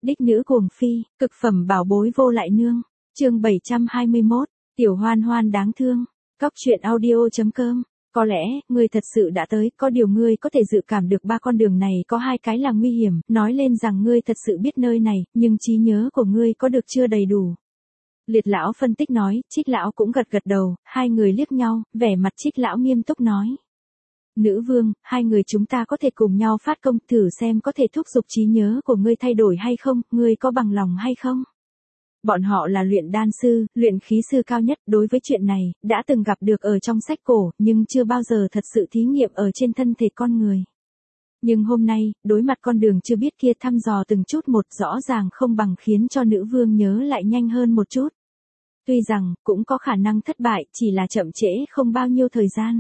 Đích nữ cuồng phi, cực phẩm bảo bối vô lại nương. Chương 721, Tiểu Hoan Hoan đáng thương. Cóc truyện audio.com. Có lẽ, ngươi thật sự đã tới, có điều ngươi có thể dự cảm được ba con đường này có hai cái là nguy hiểm, nói lên rằng ngươi thật sự biết nơi này, nhưng trí nhớ của ngươi có được chưa đầy đủ. Liệt lão phân tích nói, Trích lão cũng gật gật đầu, hai người liếc nhau, vẻ mặt Trích lão nghiêm túc nói. Nữ vương, hai người chúng ta có thể cùng nhau phát công thử xem có thể thúc giục trí nhớ của ngươi thay đổi hay không, ngươi có bằng lòng hay không? Bọn họ là luyện đan sư, luyện khí sư cao nhất, đối với chuyện này, đã từng gặp được ở trong sách cổ, nhưng chưa bao giờ thật sự thí nghiệm ở trên thân thể con người. Nhưng hôm nay, đối mặt con đường chưa biết kia thăm dò từng chút một rõ ràng không bằng khiến cho nữ vương nhớ lại nhanh hơn một chút. Tuy rằng, cũng có khả năng thất bại, chỉ là chậm trễ không bao nhiêu thời gian.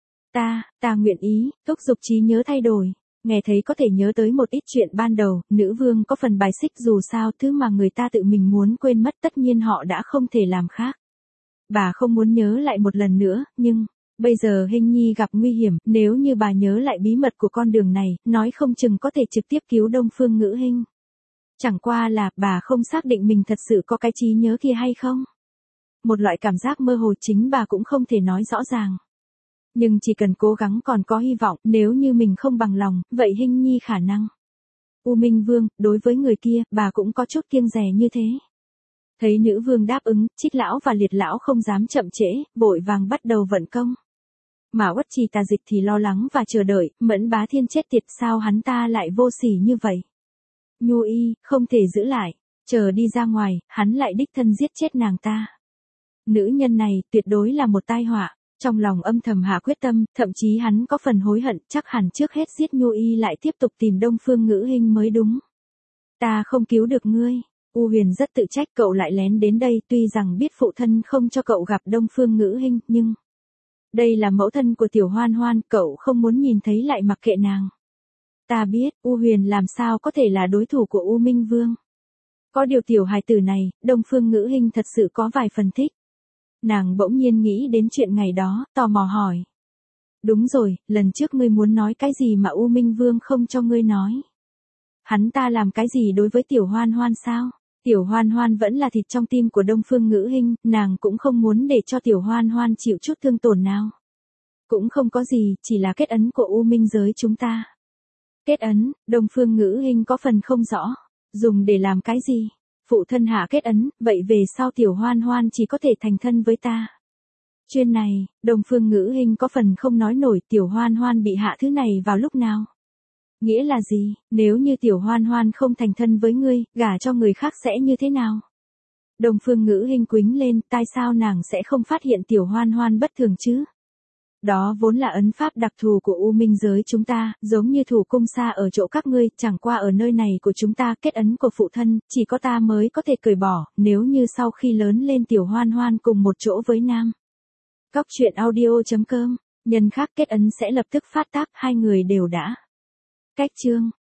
Ta nguyện ý, thúc giục trí nhớ thay đổi. Nghe thấy có thể nhớ tới một ít chuyện ban đầu, nữ vương có phần bài xích dù sao thứ mà người ta tự mình muốn quên mất tất nhiên họ đã không thể làm khác. Bà không muốn nhớ lại một lần nữa, nhưng, bây giờ Hinh Nhi gặp nguy hiểm, nếu như bà nhớ lại bí mật của con đường này, nói không chừng có thể trực tiếp cứu Đông Phương Ngữ Hinh. Chẳng qua là, bà không xác định mình thật sự có cái trí nhớ kia hay không. Một loại cảm giác mơ hồ chính bà cũng không thể nói rõ ràng. Nhưng chỉ cần cố gắng còn có hy vọng, nếu như mình không bằng lòng, vậy Hinh Nhi khả năng. U Minh Vương, đối với người kia, bà cũng có chút kiêng dè như thế. Thấy nữ vương đáp ứng, Trích lão và Liệt lão không dám chậm trễ, vội vàng bắt đầu vận công. Mà Uất Trì Tà Dịch thì lo lắng và chờ đợi, Mẫn Bá Thiên chết tiệt sao hắn ta lại vô sỉ như vậy. Nhu y, không thể giữ lại, chờ đi ra ngoài, hắn lại đích thân giết chết nàng ta. Nữ nhân này, tuyệt đối là một tai họa. Trong lòng âm thầm hạ quyết tâm, thậm chí hắn có phần hối hận, chắc hẳn trước hết giết Nhu y lại tiếp tục tìm Đông Phương Ngữ Hinh mới đúng. Ta không cứu được ngươi. U Huyền rất tự trách cậu lại lén đến đây, tuy rằng biết phụ thân không cho cậu gặp Đông Phương Ngữ Hinh, nhưng đây là mẫu thân của Tiểu Hoan Hoan, cậu không muốn nhìn thấy lại mặc kệ nàng. Ta biết, U Huyền làm sao có thể là đối thủ của U Minh Vương. Có điều tiểu hài tử này, Đông Phương Ngữ Hinh thật sự có vài phần thích. Nàng bỗng nhiên nghĩ đến chuyện ngày đó, tò mò hỏi. Đúng rồi, lần trước ngươi muốn nói cái gì mà U Minh Vương không cho ngươi nói? Hắn ta làm cái gì đối với Tiểu Hoan Hoan sao? Tiểu Hoan Hoan vẫn là thịt trong tim của Đông Phương Ngữ Hinh, nàng cũng không muốn để cho Tiểu Hoan Hoan chịu chút thương tổn nào. Cũng không có gì, chỉ là kết ấn của U Minh giới chúng ta. Kết ấn, Đông Phương Ngữ Hinh có phần không rõ. Dùng để làm cái gì? Phụ thân hạ kết ấn, vậy về sau Tiểu Hoan Hoan chỉ có thể thành thân với ta. Chuyện này, Đông Phương Ngữ Hinh có phần không nói nổi Tiểu Hoan Hoan bị hạ thứ này vào lúc nào. Nghĩa là gì, nếu như Tiểu Hoan Hoan không thành thân với ngươi, gả cho người khác sẽ như thế nào? Đông Phương Ngữ Hinh quính lên, tại sao nàng sẽ không phát hiện Tiểu Hoan Hoan bất thường chứ? Đó vốn là ấn pháp đặc thù của U Minh giới chúng ta, giống như thủ cung xa ở chỗ các ngươi, chẳng qua ở nơi này của chúng ta kết ấn của phụ thân, chỉ có ta mới có thể cởi bỏ, nếu như sau khi lớn lên Tiểu Hoan Hoan cùng một chỗ với nam. Cóc truyện audio.com, nhân khác kết ấn sẽ lập tức phát tác, hai người đều đã. Cách chương.